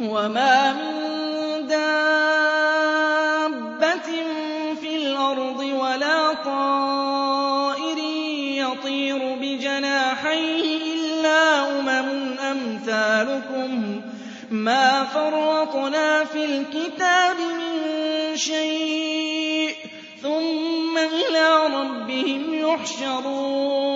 وَمَا مِن دَابَّةٍ فِي الْأَرْضِ وَلَا طَائِرٍ يَطِيرُ بِجَنَاحَيْهِ إِلَّا أُمَمٌ أَمْثَالُكُم ۚ مَّا فَرَّطْنَا فِي الْكِتَابِ مِن شَيْءٍ ثُمَّ إِلَىٰ رَبِّهِمْ يُحْشَرُونَ